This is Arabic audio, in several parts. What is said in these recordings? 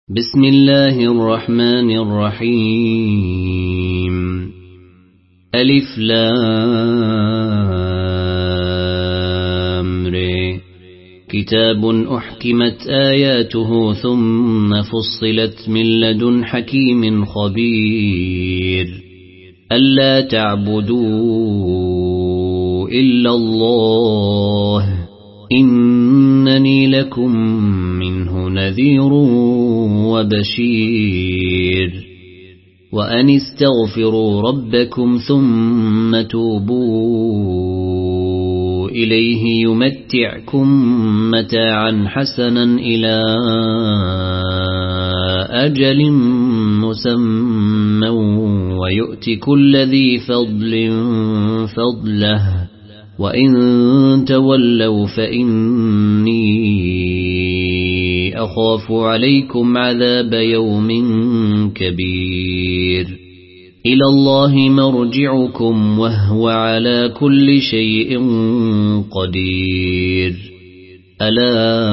بسم الله الرحمن الرحيم ألف لام ر كتاب أحكمت آياته ثم فصلت من لدن حكيم خبير ألا تعبدوا إلا الله إنني لكم منه نذير وبشير وأن استغفروا ربكم ثم توبوا إليه يمتعكم متاعا حسنا إلى أجل مسمى ويؤت كل ذي فضل فضله وإن تولوا فإني أخاف عليكم عذاب يوم كبير إلى الله مرجعكم وهو على كل شيء قدير ألا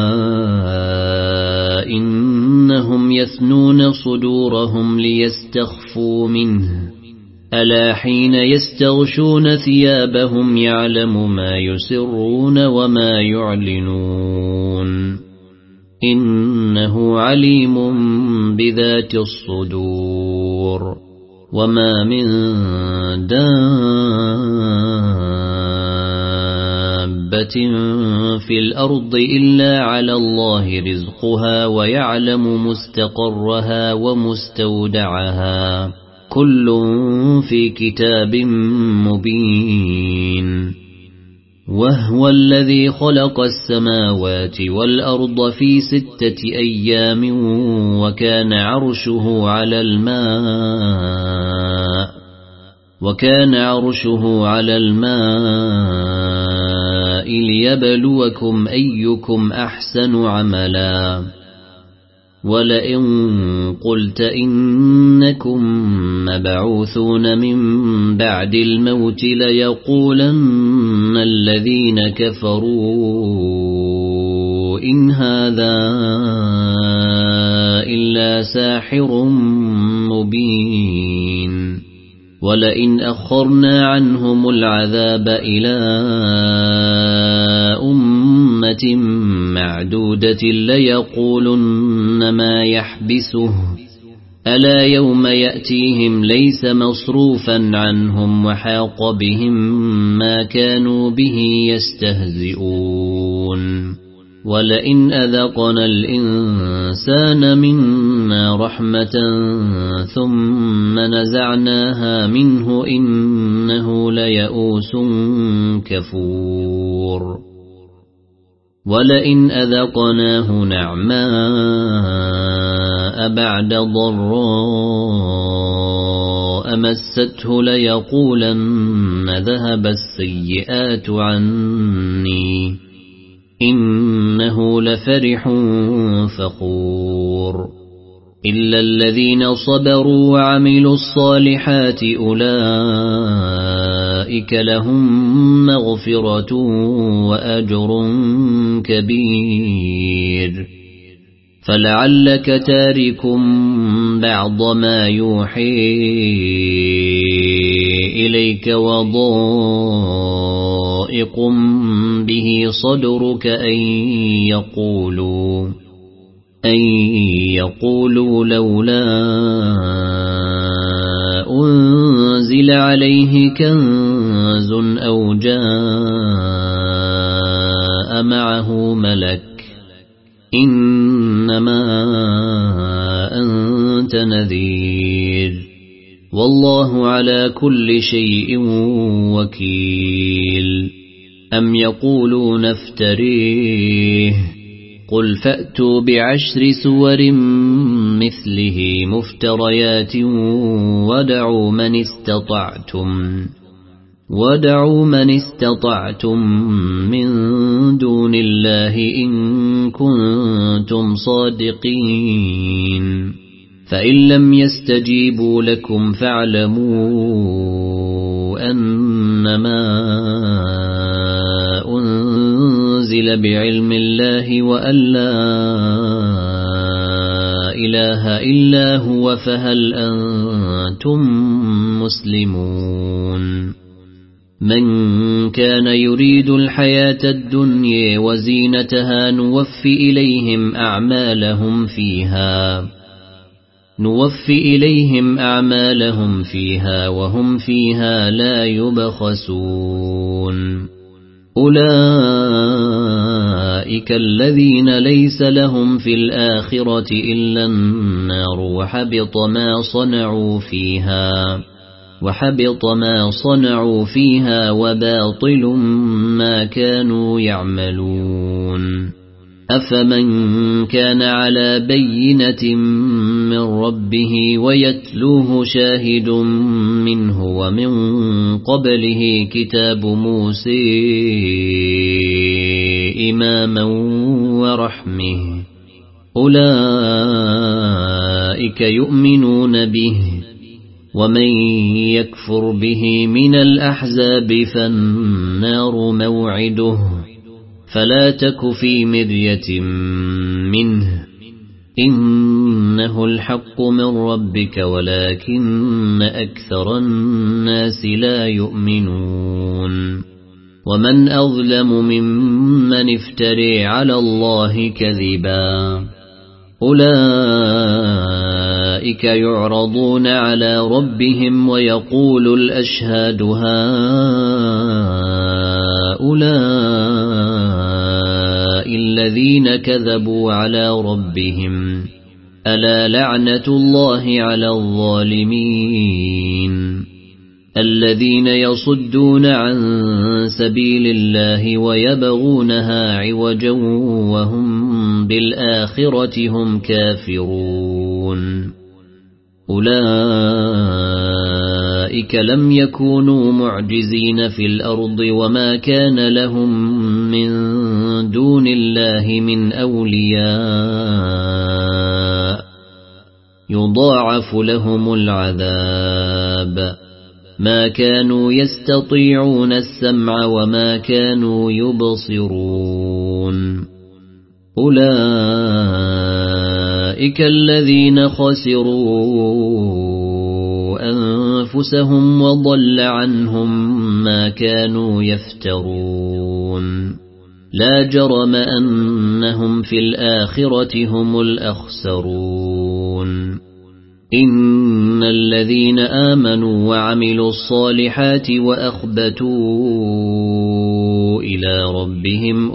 إنهم يثنون صدورهم ليستخفوا منه ألا حين يستغشون ثيابهم يعلم ما يسرون وما يعلنون إنه عليم بذات الصدور وما من دابة في الأرض إلا على الله رزقها ويعلم مستقرها ومستودعها كل في كتاب مبين وهو الذي خلق السماوات والأرض في 6 أيام وكان عرشه على الماء ليبلوكم أيكم أحسن عملا ولئن قلت إنكم مبعوثون من بعد الموت ليقولن الذين كفروا إن هذا إلا ساحر مبين ولئن أخرنا عنهم العذاب إلى أمة معدودة ليقولن ما يحبسه ألا يوم يأتيهم ليس مصروفا عنهم وحاق بهم ما كانوا به يستهزئون ولئن أذقنا الإنسان منا رحمة ثم نزعناها منه إنه ليئوس كفور ولئن أذقناه نعماء بعد ضراء مسته ليقولن ذهب السيئات عني إنه لفرح فخور إلا الذين صبروا وعملوا الصالحات أولئك لهم مغفرة وأجر كبير فلعلك تارك بعض ما يوحي إليك وضائق به صدرك أن يقولوا لولا أنزل عليه كنز أو جاء معه ملك إنما أنت نذير والله على كل شيء وكيل أم يقولون افتريه قل فأتوا ب10 سور مثله مفتريات ودعوا من استطعتم من دون الله إن كنتم صادقين فإن لم يستجيبوا لكم فاعلموا أنما أنزل بعلم الله وأن لا إله إلا هو فهل أنتم مسلمون من كان يريد الحياة الدنيا وزينتها نوفي إليهم أعمالهم فيها وهم فيها لا يبخسون أولئك الذين ليس لهم في الآخرة إلا النار وحبط ما صنعوا فيها وباطل ما كانوا يعملون أفمن كان على بينة من ربه ويتلوه شاهد منه ومن قبله كتاب موسى إماما ورحمه أولئك يؤمنون به ومن يكفر به من الأحزاب فالنار موعده فلا تك في مرية منه إنه الحق من ربك ولكن أكثر الناس لا يؤمنون ومن أظلم ممن افتري على الله كذبا أولئك يعرضون على ربهم ويقول الأشهاد هؤلاء الذين كذبوا على ربهم ألا لعنة الله على الظالمين الذين يصدون عن سبيل الله ويبغونها عوجا وهم بالآخرة هم كافرون أولئك لم يكونوا معجزين في الأرض وما كان لهم من دون الله من أولياء يضاعف لهم العذاب ما كانوا يستطيعون السمع وما كانوا يبصرون أولئك الذين خسروا أنفسهم وضل عنهم ما كانوا يفترون لا جرم أنهم في الآخرة هم الأخسرون إن الذين آمنوا وعملوا الصالحات وأخبتوا إلى ربهم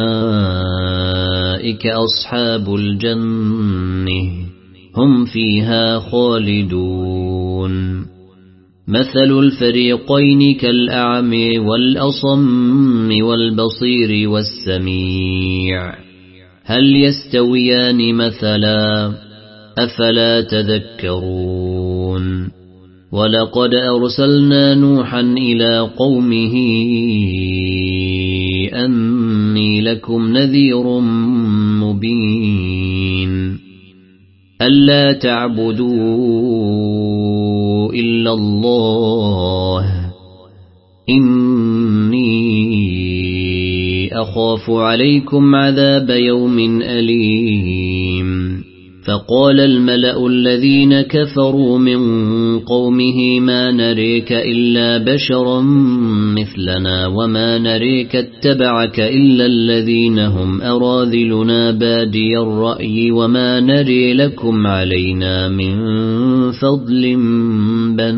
أولئك أصحاب الجنة هم فيها خالدون مثل الفريقين كالأعمى والأصم والبصير والسميع هل يستويان مثلا أفلا تذكرون ولقد أرسلنا نوحا إلى قومه أني لكم نذير مبين ألا تعبدوا إلا الله إني أخاف عليكم عذاب يوم أليم فقال الملأ الذين كفروا من قومه ما نريك إلا بشرا مثلنا وما نريك اتبعك إلا الذين هم أراذلنا بادي الرأي وما نري لكم علينا من فضل بل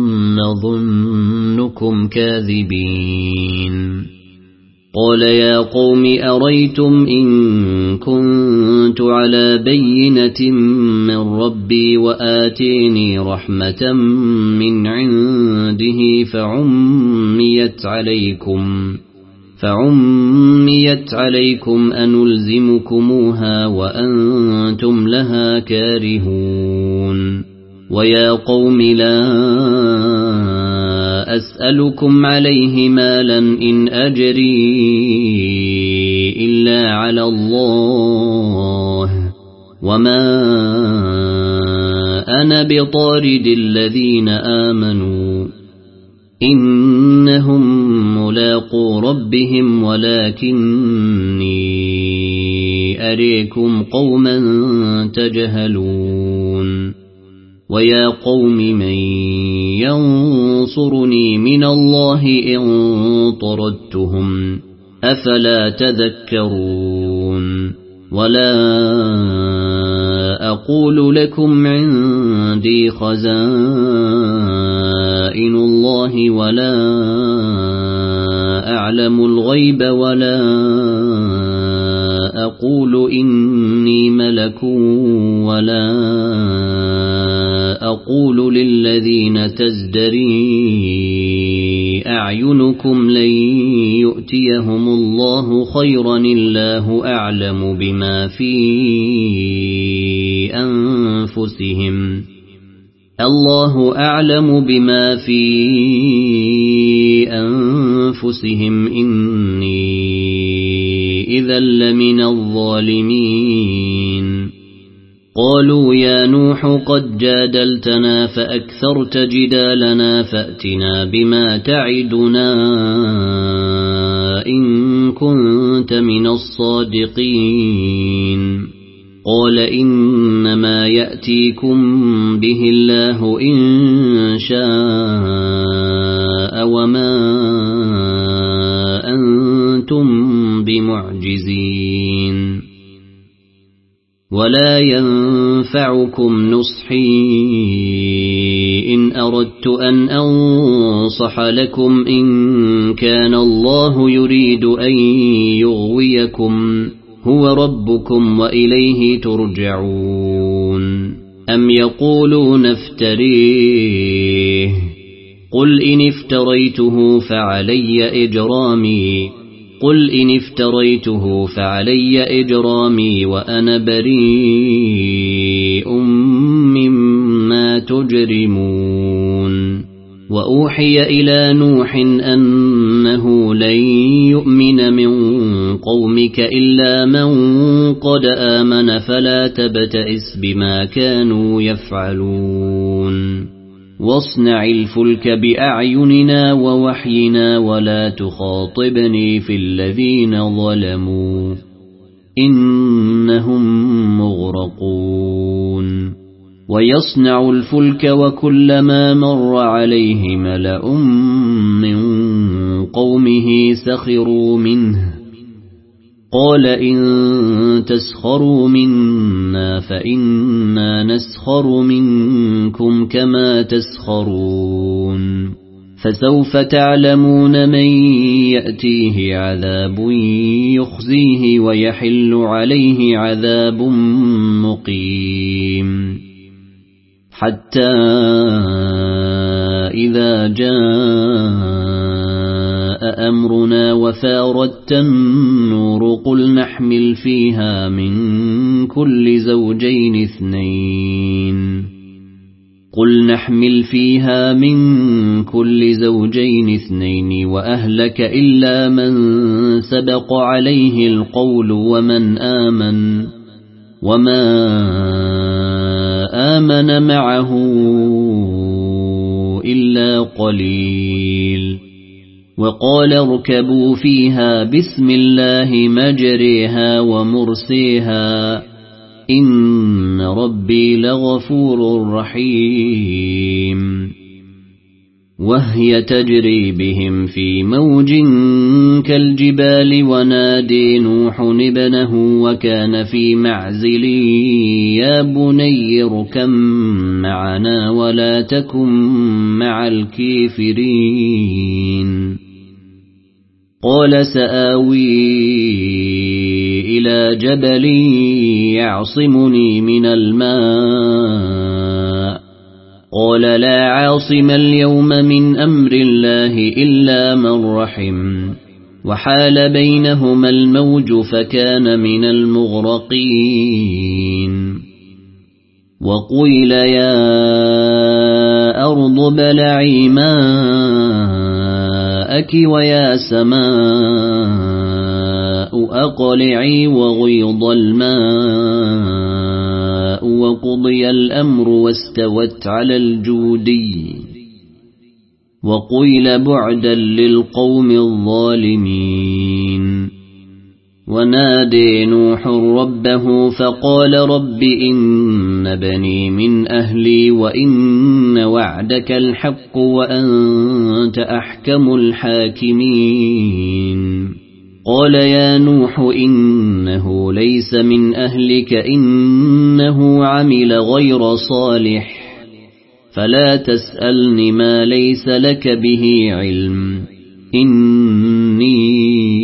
نظنكم كاذبين قال يا قوم أريتم إن كنت على بينة من ربي وآتيني رحمة من عنده فعميت عليكم أنلزمكموها وأنتم لها كارهون ويا قوم لا أسألكم عليه مالا إن أجري إلا على الله وما أنا بطارد الذين آمنوا إنهم ملاقو ربهم ولكني أريكم قوما تجهلون ويا قوم من ينصرني من الله إن طردتهم أفلا تذكرون ولا أقول لكم عندي خزائن الله ولا أعلم الغيب ولا أقول إني ملك ولا أقول للذين تزدري أعينكم لن يؤتيهم الله خيرا الله أعلم بما في أنفسهم الله أعلم بما في أنفسهم إني إذا لمن الظالمين قالوا يا نوح قد جادلتنا فأكثرت جدالنا فأتنا بما تعدنا إن كنت من الصادقين قال إنما يأتيكم به الله إن شاء وما أنتم بمعجزين ولا ينفعكم نصحي إن أردت أن أنصح لكم إن كان الله يريد أن يغويكم هو ربكم وإليه ترجعون أم يقولون افتريه قل إن افتريته فعلي إجرامي وأنا بريء مما تجرمون وأوحي إلى نوح أنه لن يؤمن من قومك إلا من قد آمن فلا تبتئس بما كانوا يفعلون واصنع الفلك بأعيننا ووحينا ولا تخاطبني في الذين ظلموا إنهم مغرقون ويصنع الفلك وكلما مر عليه ملأ من قومه سخروا منه قال إن تسخروا منا فإنا نسخر منكم كما تسخرون فسوف تعلمون من يأتيه عذاب يخزيه ويحل عليه عذاب مقيم حتى إذا جاء أمرنا وفارت النور قل نحمل فيها من كل زوجين اثنين وأهلك إلا من سبق عليه القول وما آمن معه إلا قليل وقال اركبوا فيها بسم الله مجريها ومرسيها إن ربي لغفور رحيم وهي تجري بهم في موج كالجبال ونادي نوح ابنه وكان في معزل يا بني اركب معنا ولا تكن مع الكافرين قال سآوي إلى جبل يعصمني من الماء قال لا عاصم اليوم من أمر الله إلا من رحم وحال بينهما الموج فكان من المغرقين وقيل يا أرض ابلعي ماءك ويا سماء أقلعي وغيض الماء وقضي الأمر واستوت على الجودي وقيل بعدا للقوم الظالمين ونادي نوح ربه فقال رب إن بني من أهلي وإن وعدك الحق وأنت أحكم الحاكمين قال يا نوح إنه ليس من أهلك إنه عمل غير صالح فلا تسألني ما ليس لك به علم إني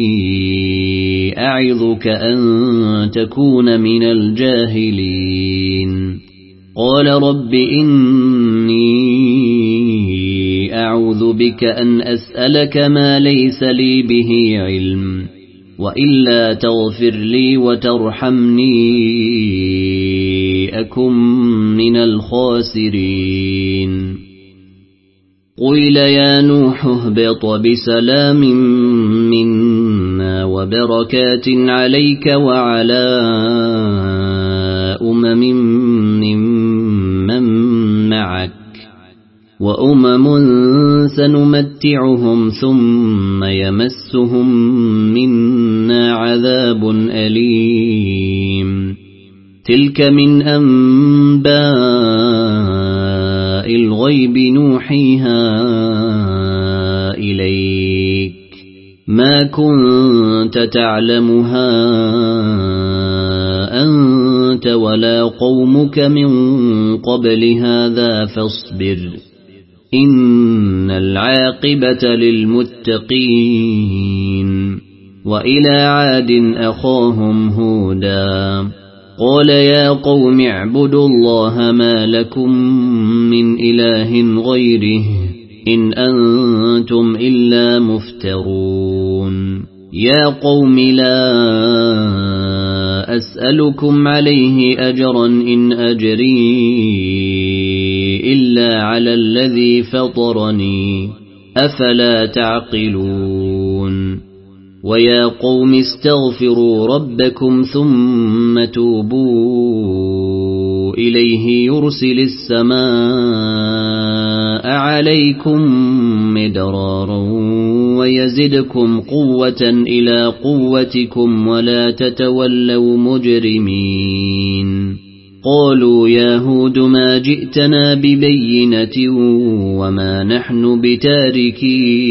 أعظك أن تكون من الجاهلين قال رب إني أعوذ بك أن أسألك ما ليس لي به علم وإلا تغفر لي وترحمني أكن من الخاسرين قيل يا نوح اهبط بسلام منا وبركات عليك وعلى ممن معك وأمم سنمتعهم ثم يمسهم منا عذاب أليم تلك من أنباء الغيب نوحيها إليك ما كنت تعلمها أنت ولا قومك من قبل هذا فاصبر إن العاقبة للمتقين وإلى عاد أخاهم هودا قال يا قوم اعبدوا الله ما لكم من إله غيره إن أنتم إلا مفترون يا قوم لا أسألكم عليه أجرا إن أجري إلا على الذي فطرني أفلا تعقلون ويا قوم استغفروا ربكم ثم توبوا إليه يرسل السماء عليكم مدرارا ويزدكم قوة إلى قوتكم ولا تتولوا مجرمين قالوا يا هود ما جئتنا ببينة وما نحن بتاركي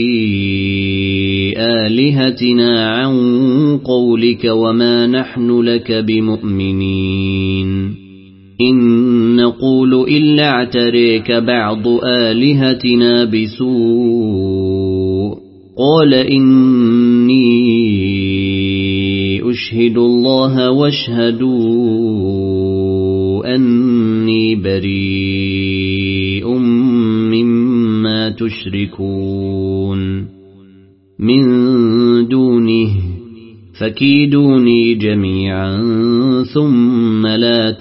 آلهتنا عن قولك وما نحن لك بمؤمنين إن نقول إلا اعتريك بعض آلهتنا بسوء قال إني أشهد الله واشهدوا أني بريء مما تشركون من دونه فكيدوني جميعا ثم لا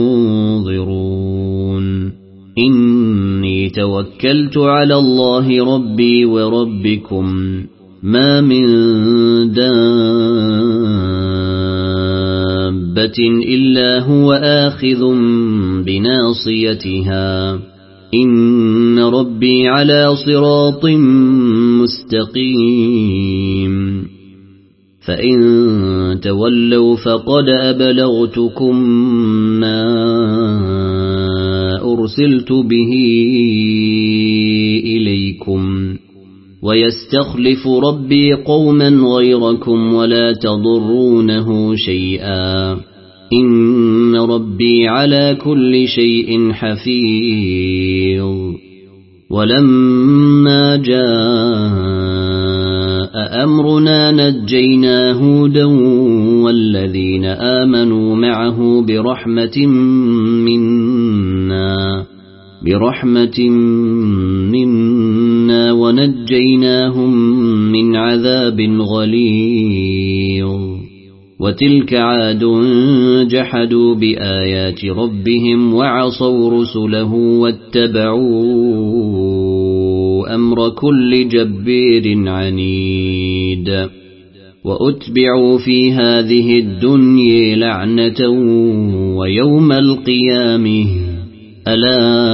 تنظرون إني توكلت على الله ربي وربكم ما من دابة إلا هو آخذ بناصيتها إن ربي على صراط مستقيم فإن تولوا فقد أبلغتكم ما أرسلت به إليكم ويستخلف ربي قوما غيركم ولا تضرونه شيئا إن ربي على كل شيء حفيظ ولما جاء أمرنا نجينا هودا والذين آمنوا معه برحمة منا ونجيناهم من عذاب غليظ وتلك عاد جحدوا بآيات ربهم وعصوا رسله واتبعوا أمر كل جبير عنيد وأتبعوا في هذه الدنيا لعنة ويوم القيامة ألا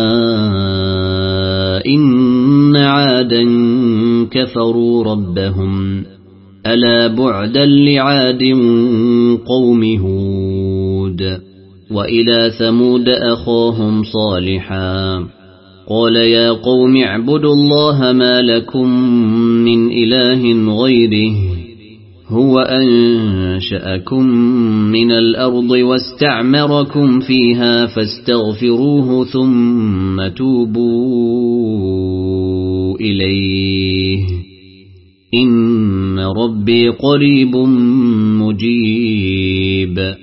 إن عادا كفروا ربهم ألا بعدا لعاد قوم هود وإلى ثمود أخاهم صالحا قال يا قوم اعبدوا الله ما لكم من إله غيره هو أنشأكم من الأرض واستعمركم فيها فاستغفروه ثم توبوا إليه إن ربي قريب مجيب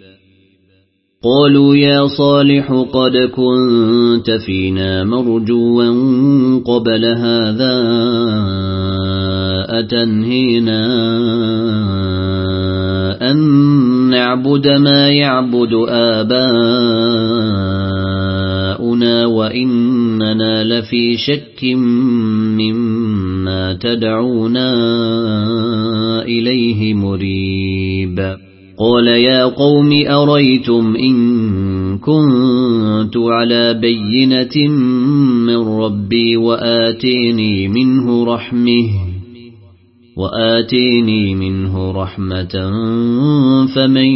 قالوا يا صالح قد كنت فينا مرجوا قبل هذا أتنهينا أن نعبد ما يعبد آباؤنا وإننا لفي شك مما تدعونا إليه مريب قال يا قوم أريتم إن كنت على بينة من ربي وآتيني منه رحمة فمن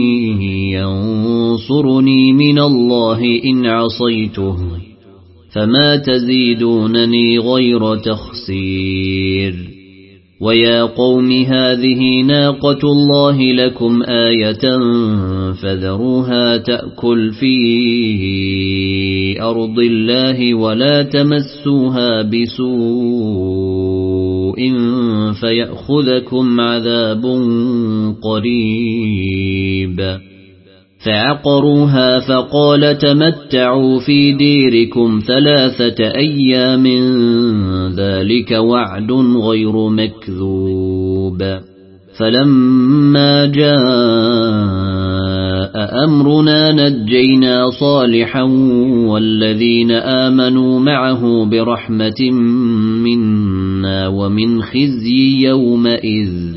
ينصرني من الله إن عصيته فما تزيدونني غير تخسير ويا قوم هذه ناقة الله لكم آية فذروها تأكل في أرض الله ولا تمسوها بسوء فيأخذكم عذاب قريب فعقروها فقال تمتعوا في ديركم 3 أيام ذلك وعد غير مكذوب فلما جاء أمرنا نجينا صالحا والذين آمنوا معه برحمة منا ومن خزي يومئذ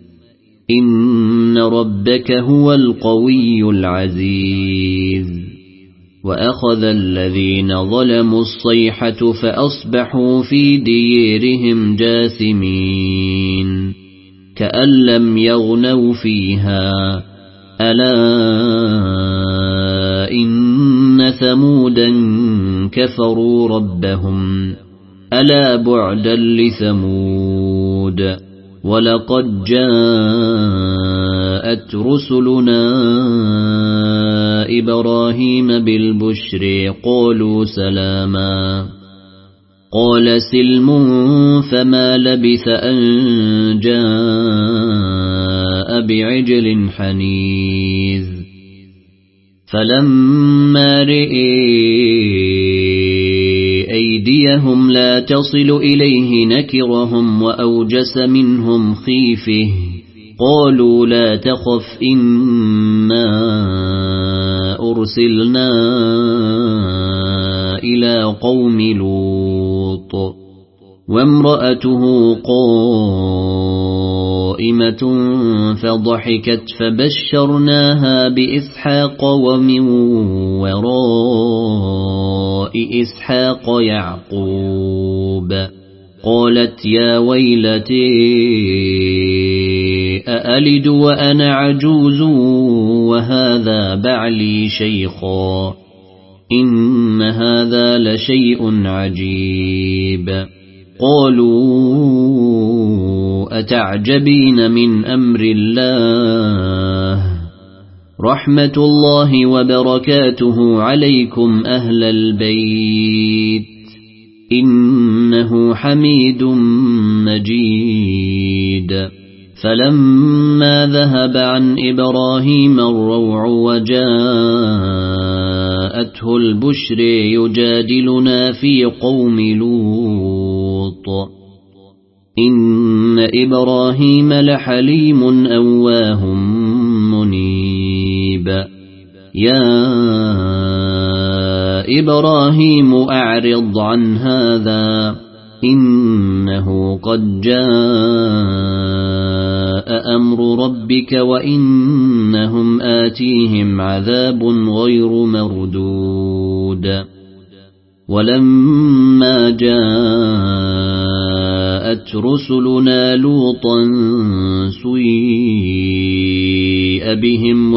إن ربك هو القوي العزيز وأخذ الذين ظلموا الصيحة فأصبحوا في ديرهم جاثمين كأن لم يغنوا فيها ألا إن ثمودا كفروا ربهم ألا بعدا لثمود ولقد جاءت رسلنا إبراهيم بالبشر قالوا سلاما قال سلم فما لبث أن جاء بعجل حنيذ فلما رئي أيديهم لا تصل إليه نكرهم وأوجس منهم خيفه قالوا لا تخف إنا أرسلنا إلى قوم لوط وامرأته قائمة فضحكت فبشرناها بإسحاق ومن وراء إسحاق يعقوب قالت يا ويلتي أألد وأنا عجوز وهذا بعلي شيخا إن هذا لشيء عجيب قالوا أتعجبين من أمر الله رحمة الله وبركاته عليكم أهل البيت إنه حميد مجيد فلما ذهب عن إبراهيم الروع وجاءته البشر يجادلنا في قوم لوط إن إبراهيم لحليم أواه منيب يا إبراهيم أعرض عن هذا إنه قد جاء أمر ربك وإنهم آتيهم عذاب غير مردود ولما جاءت جاءت رسلنا لوطا سيء بهم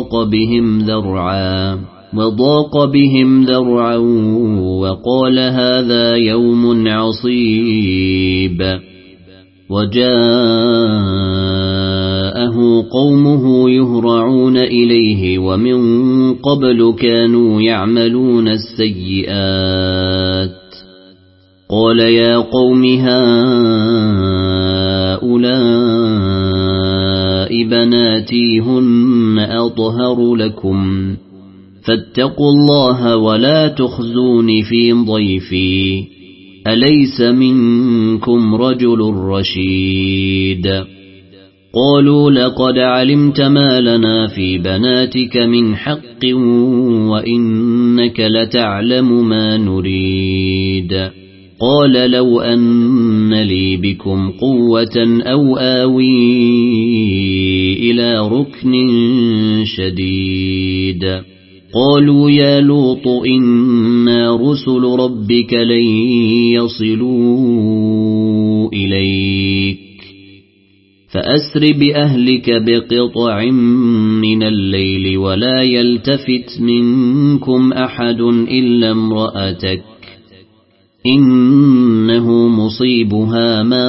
وضاق بهم ذرعا وقال هذا يوم عصيب وجاءه قومه يهرعون إليه ومن قبل كانوا يعملون السيئات قال يا قوم هؤلاء بناتي هن أطهر لكم فاتقوا الله ولا تخزوني في ضيفي أليس منكم رجل رشيد قالوا لقد علمت ما لنا في بناتك من حق وإنك لتعلم ما نريد قال لو أن لي بكم قوة أو آوي إلى ركن شديد قالوا يا لوط إنا رسل ربك لن يصلوا إليك فأسر بأهلك بقطع من الليل ولا يلتفت منكم أحد إلا امرأتك إنه مصيبها ما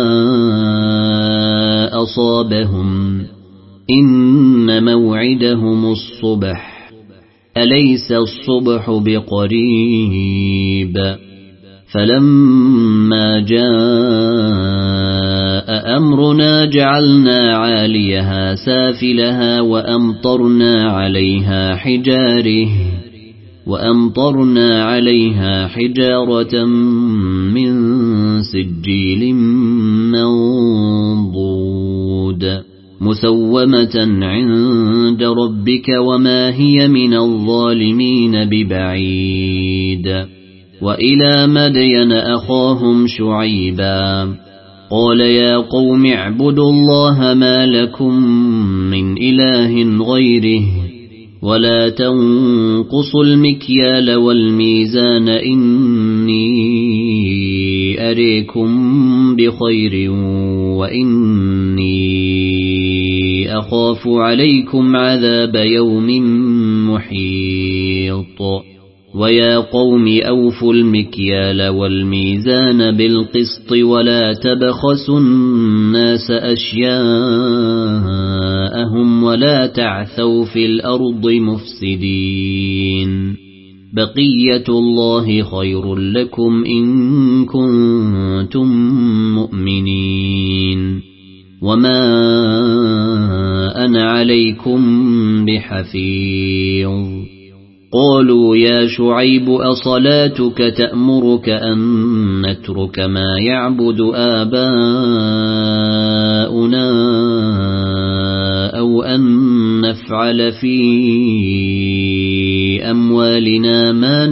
أصابهم إن موعدهم الصبح أليس الصبح بقريب فلما جاء أمرنا جعلنا عاليها سافلها وأمطرنا عليها حجارة من سجيل منضود مسومة عند ربك وما هي من الظالمين ببعيد وإلى مدين أخاهم شعيبا قال يا قوم اعبدوا الله ما لكم من إله غيره ولا تنقصوا المكيال والميزان إني أريكم بخير وإني أخاف عليكم عذاب يوم محيط ويا قوم أوفوا المكيال والميزان بالقسط ولا تبخسوا الناس أشياءهم ولا تعثوا في الأرض مفسدين بقية الله خير لكم إن كنتم مؤمنين وما أنا عليكم بحفيظ قالوا يا شعيب أصلاتك تأمرك أن نترك ما يعبد آباؤنا أو أن نفعل في أموالنا ما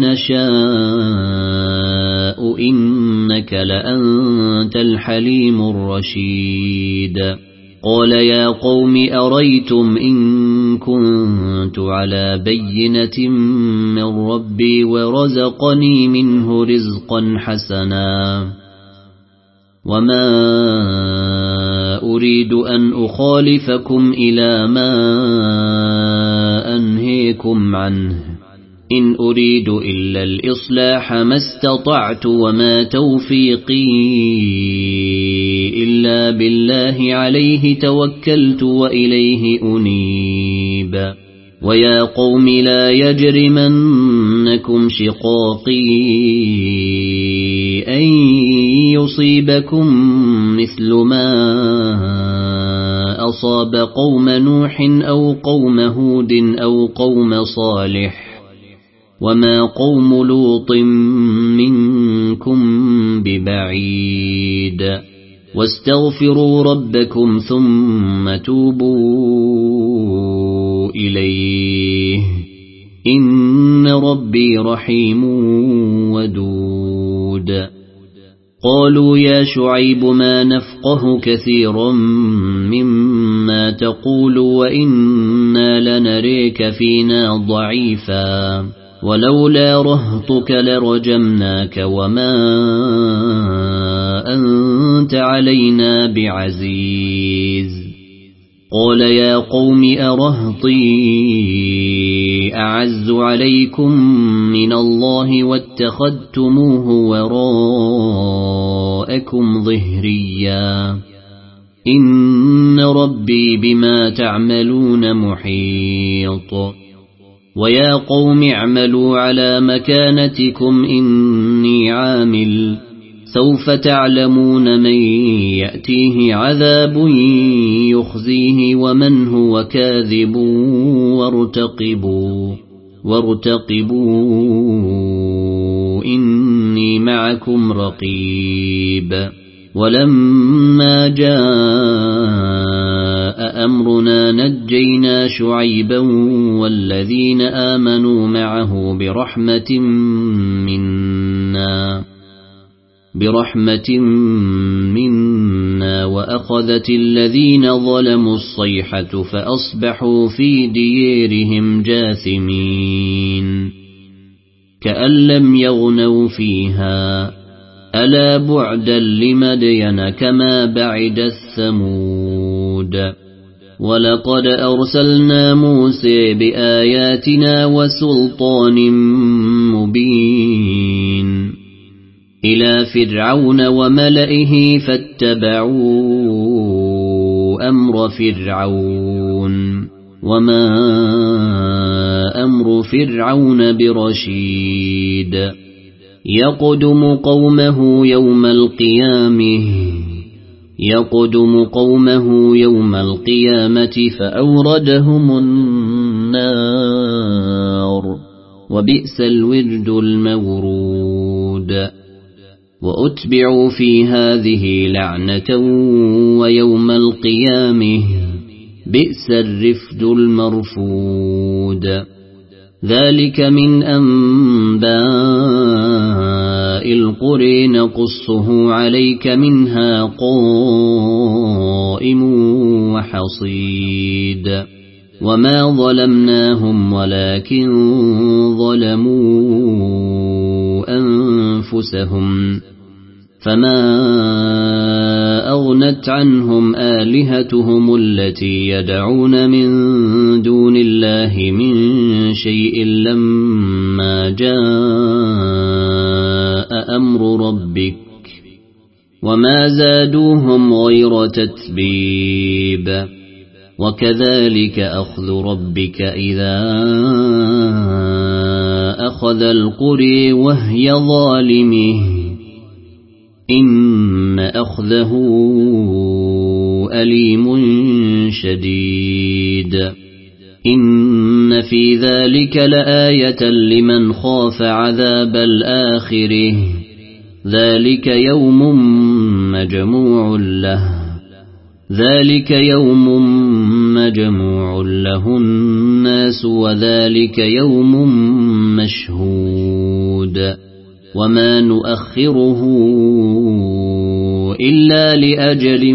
نشاء إنك لأنت الحليم الرشيد قال يا قوم أريتم إن كنت على بينة من ربي ورزقني منه رزقا حسنا وما أريد أن أخالفكم إلى ما أنهيكم عنه إن أريد إلا الإصلاح ما استطعت وما توفيقي إلا بالله عليه توكلت وإليه أنيب ويا قوم لا يجرمنكم شقاقي أن يصيبكم مثل ما أصاب قوم نوح أو قوم هود أو قوم صالح وما قوم لوط منكم ببعيد واستغفروا ربكم ثم توبوا إليه إن ربي رحيم ودود قالوا يا شعيب ما نفقه كثيرا مما تقول وإنا لنريك فينا ضعيفا ولولا رهطك لرجمناك وما أنت علينا بعزيز قال يا قوم أرهطي أعز عليكم من الله واتخذتموه وراءكم ظهريا إن ربي بما تعملون محيط ويا قوم اعملوا على مكانتكم إني عامل سوف تعلمون من يأتيه عذاب يخزيه ومن هو كاذب وارتقبوا إني معكم رقيب ولما جاء أمرنا نجينا شعيبا والذين آمنوا معه برحمة منا وأخذت الذين ظلموا الصيحة فأصبحوا في ديارهم جاثمين كأن لم يغنوا فيها ألا بعدا لمدين كما بعد الثمود ولقد أرسلنا موسى بآياتنا وسلطان مبين إلى فرعون وملئه فاتبعوا أمر فرعون وما أمر فرعون برشيد يقدم قومه يوم القيامة فأوردهم النار وبئس الورد المورود وأتبعوا في هذه لعنة ويوم القيامة بئس الرفد المرفود ذلك من أنباء القرى نقصه عليك منها قائم وحصيد وما ظلمناهم ولكن ظلموا أنفسهم فما أغنت عنهم آلهتهم التي يدعون من دون الله من شيء لما جاء أمر ربك وما زادوهم غير تتبيب وكذلك أخذ ربك إذا أخذ القرى وهي ظالمة إن أخذه أليم شديد إن في ذلك لآية لمن خاف عذاب الآخرة ذلك يوم مجموع له الناس وذلك يوم مشهود وما نؤخره إلا لأجل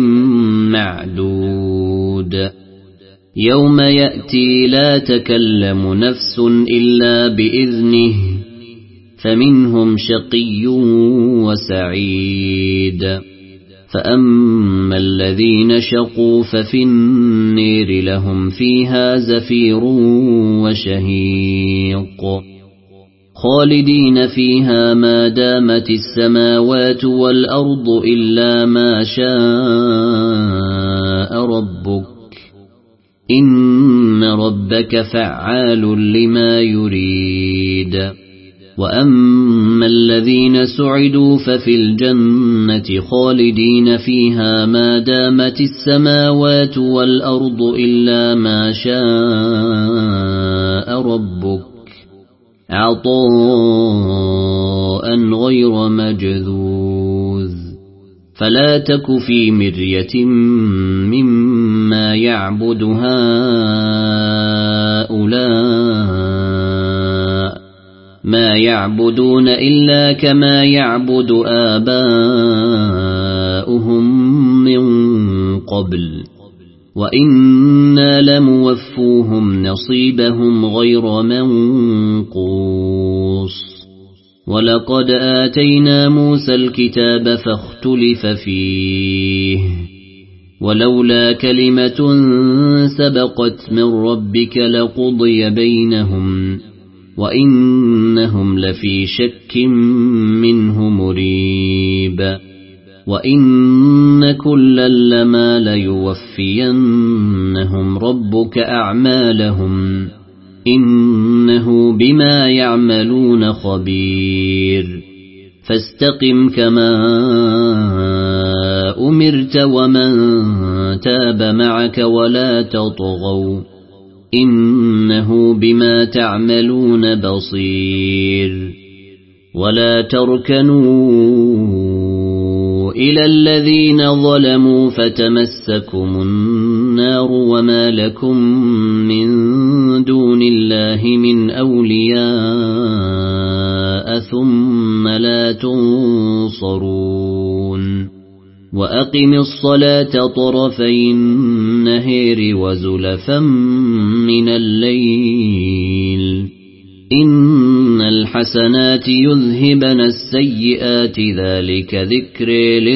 معدود يوم يأتي لا تكلم نفس إلا بإذنه فمنهم شقي وسعيد فأما الذين شقوا ففي النير لهم فيها زفير وشهيق خالدين فيها ما دامت السماوات والأرض إلا ما شاء ربك إن ربك فعال لما يريد وأما الذين سعدوا ففي الجنة خالدين فيها ما دامت السماوات والأرض إلا ما شاء ربك عطاء غير مجذوذ فلا تك في مرية مما يعبد هؤلاء ما يعبدون إلا كما يعبد آباؤهم من قبل وإنا لموفوهم نصيبهم غير منقوص ولقد آتينا موسى الكتاب فاختلف فيه ولولا كلمة سبقت من ربك لقضي بينهم وإنهم لفي شك منه مريب وإن كلا لما ليوفينهم ربك أعمالهم إنه بما يعملون خبير فاستقم كما أمرت ومن تاب معك ولا تطغوا إنه بما تعملون بصير ولا تركنوا إلى الذين ظلموا فتمسكم النار وما لكم من دون الله من أولياء ثم لا تنصرون وأقم الصلاة طرفي النهار وزلفا من الليل إن الحسنات يذهبن السيئات ذلك ذكر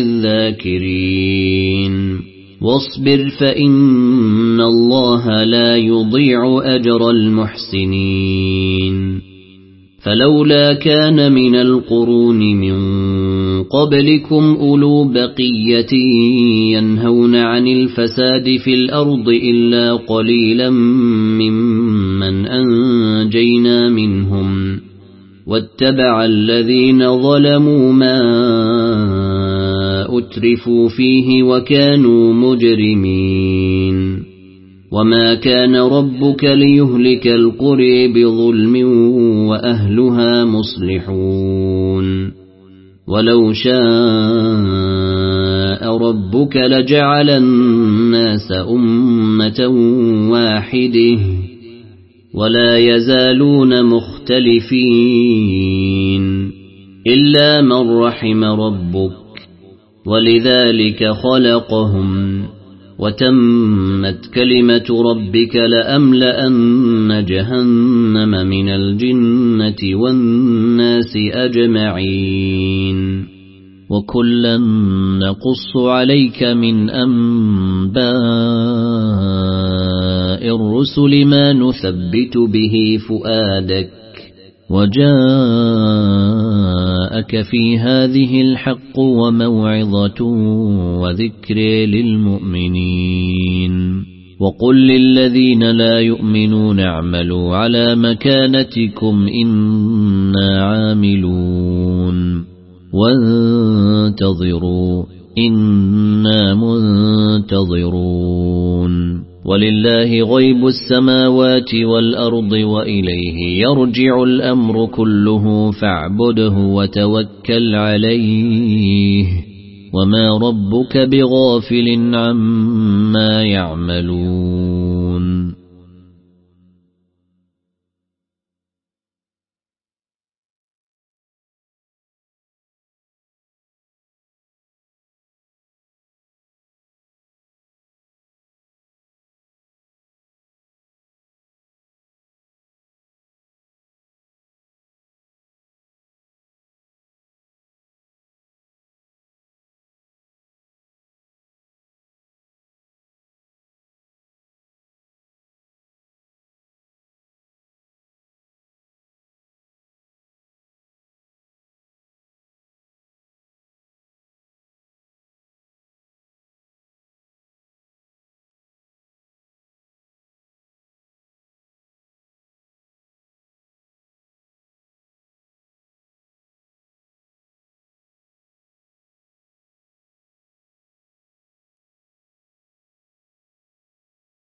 للذاكرين واصبر فإن الله لا يضيع أجر المحسنين فلولا كان من القرون من قبلكم أولو بقية ينهون عن الفساد في الأرض إلا قليلا ممن أنجينا منهم واتبع الذين ظلموا ما أترفوا فيه وكانوا مجرمين وما كان ربك ليهلك القرى بظلم وأهلها مصلحون ولو شاء ربك لجعل الناس أمة واحدة ولا يزالون مختلفين إلا من رحم ربك ولذلك خلقهم وتمت كلمة ربك لأملأن جهنم من الجنة والناس أجمعين وكلا نقص عليك من أنباء الرسل ما نثبت به فؤادك وجاءك في هذه الحق وموعظة وذكر للمؤمنين وقل للذين لا يؤمنون اعملوا على مكانتكم إنا عاملون وانتظروا إنا منتظرون ولله غيب السماوات والأرض وإليه يرجع الأمر كله فاعبده وتوكل عليه وما ربك بغافل عما يعملون